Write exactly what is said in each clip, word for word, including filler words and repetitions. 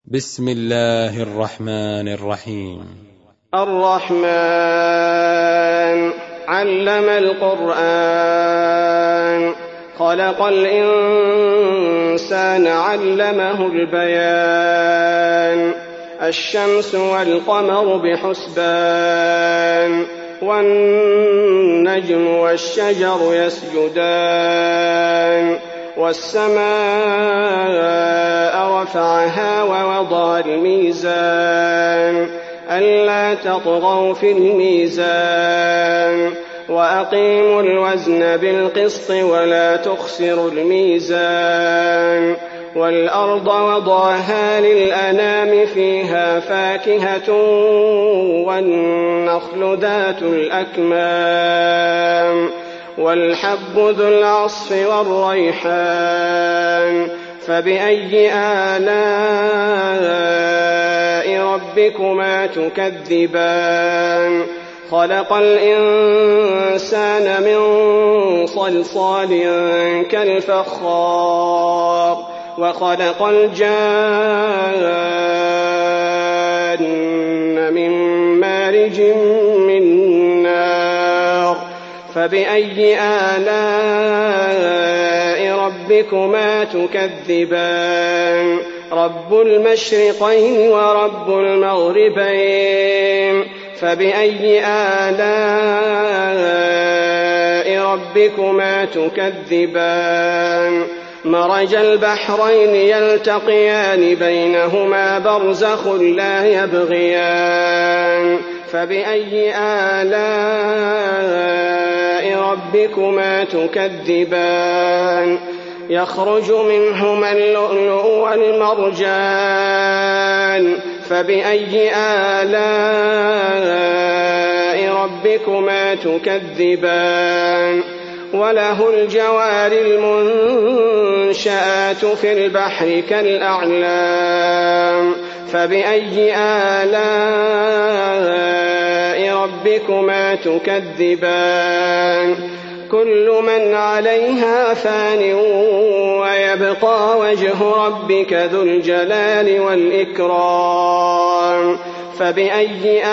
بسم الله الرحمن الرحيم. الرحمن علم القرآن خلق الإنسان علمه البيان الشمس والقمر بحسبان والنجم والشجر يسجدان والسماء رفعها ووضع الميزان ألا تطغوا في الميزان وأقيموا الوزن بالقسط ولا تخسروا الميزان والأرض وضعها للأنام فيها فاكهة والنخل ذات الأكمام والحب ذو العصف والريحان فبأي آلاء ربكما تكذبان خلق الإنسان من صلصال كالفخار وخلق الجان من مارج من نار فبأي آلاء ربكما تكذبان رب المشرقين ورب المغربين فبأي آلاء ربكما تكذبان مرج البحرين يلتقيان بينهما برزخ لا يبغيان فبأي آلاء ربكما تكذبان يخرج منهما اللؤلؤ والمرجان فبأي آلاء ربكما تكذبان وله الجوار المنشآت في البحر كالأعلام فبأي آلاء ربكما تكذبان كل من عليها فان ويبقى وجه ربك ذو الجلال والإكرام فبأي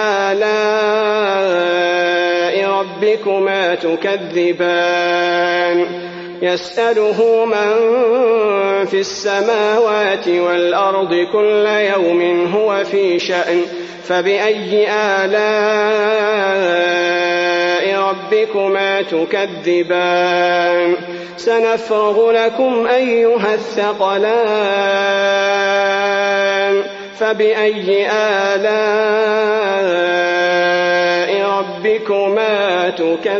آلاء ربكما تكذبان يسأله من في السماوات والأرض كل يوم هو في شأن فبأي آلاء ربكما تكذبان سنفرغ لكم أيها الثقلان فبأي آلاء ربكما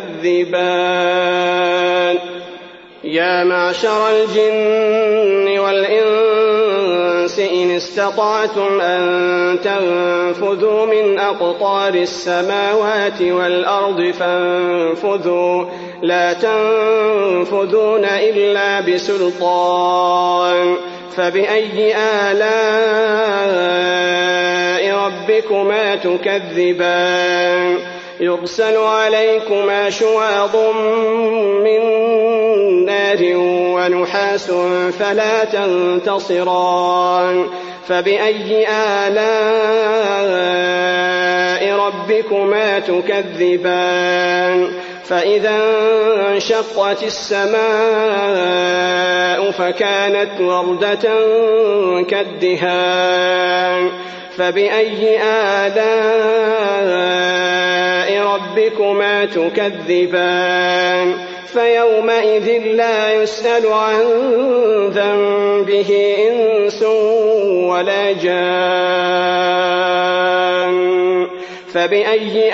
تكذبان يا معشر الجن والإنس إن استطعتم أن تنفذوا من أقطار السماوات والأرض فانفذوا لا تنفذون إلا بسلطان فبأي آلاء ربكما تكذبان يرسل عليكما شواظ من نار ونحاس فلا تنتصران فبأي آلاء ربكما تكذبان فإذا انشقت السماء فكانت وردة كالدهان فبأي آلاء ربكما تكذبان فيومئذ لا يسأل عن ذنبه إنس ولا جان فبأي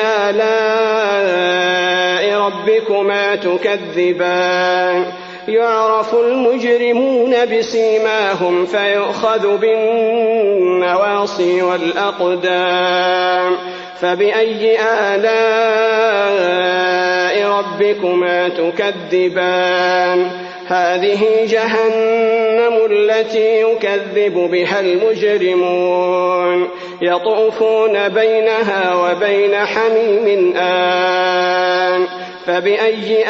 آلاء ربكما تكذبان يعرف المجرمون بسيماهم فيؤخذ بالنواصي والأقدام فبأي آلاء ربكما تكذبان هذه جهنم التي يكذب بها المجرمون يطوفون بينها وبين حميم آن فبأي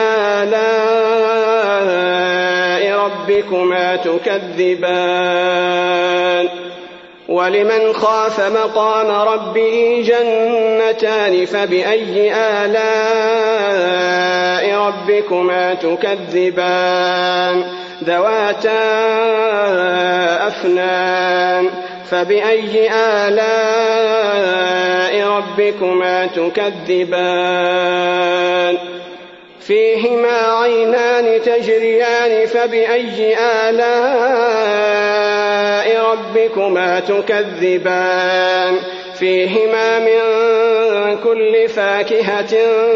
آلاء ربكما تكذبان ولمن خاف مقام ربه جنتان فبأي آلاء ربكما تكذبان ذواتا أفنان فبأي آلاء ربكما تكذبان فيهما عينان تجريان فبأي آلاء ربكما تكذبان فيهما من كل فاكهة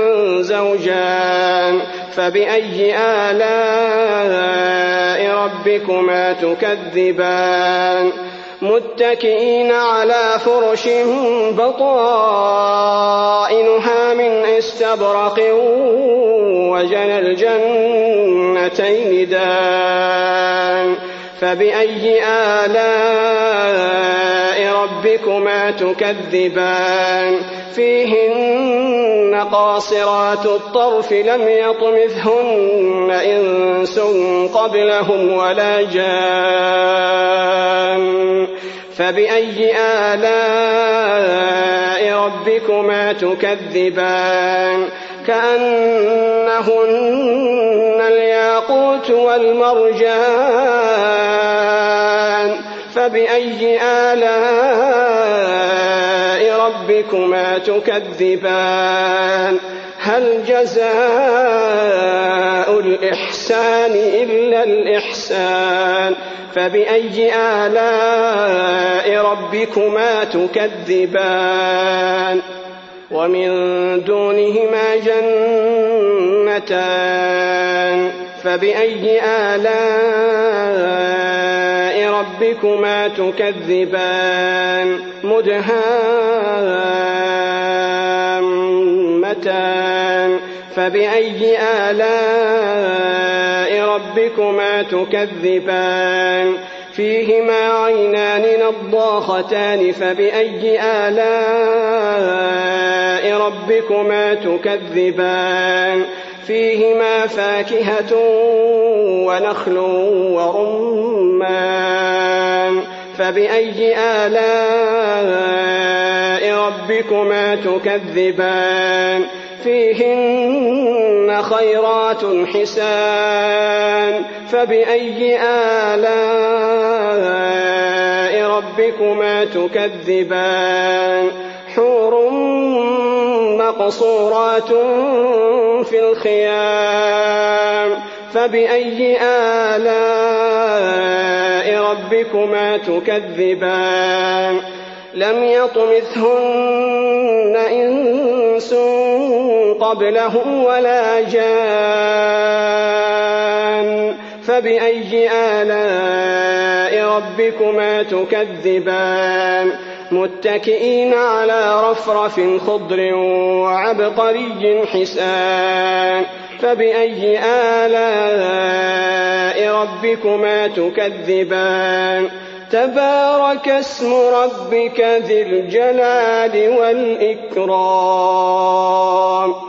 زوجان فبأي آلاء ربكما تكذبان متكئين على فرش بطائنها من استبرق وجنى الجنتين دان فبأي آلاء ربكما تكذبان فيهن قاصرات الطرف لم يطمثهن إنس قبلهم ولا جان فبأي آلاء ربكما تكذبان كأنهن الياقوت والمرجان فبأي آلاء ربكما تكذبان هل جزاء الإحسان إلا الإحسان فبأي آلاء ربكما تكذبان ومن دونهما جنتان فبأي آلاء ربكما تكذبان مدهامتان فبأي آلاء ربكما تكذبان فيهما عينان نضاختان فبأي آلاء ربكما تكذبان فيهما فاكهة ونخل ورمان فبأي آلاء ربكما تكذبان فيهن خيرات حسان فبأي آلاء ربكما تكذبان حور مقصورات في الخيام فبأي آلاء ربكما تكذبان لم يطمثهن إنس قبلهم ولا جان فبأي آلاء ربكما تكذبان متكئين على رفرف خضر وعبقري حسان فبأي آلاء ربكما تكذبان تبارك اسم ربك ذي الجلال والإكرام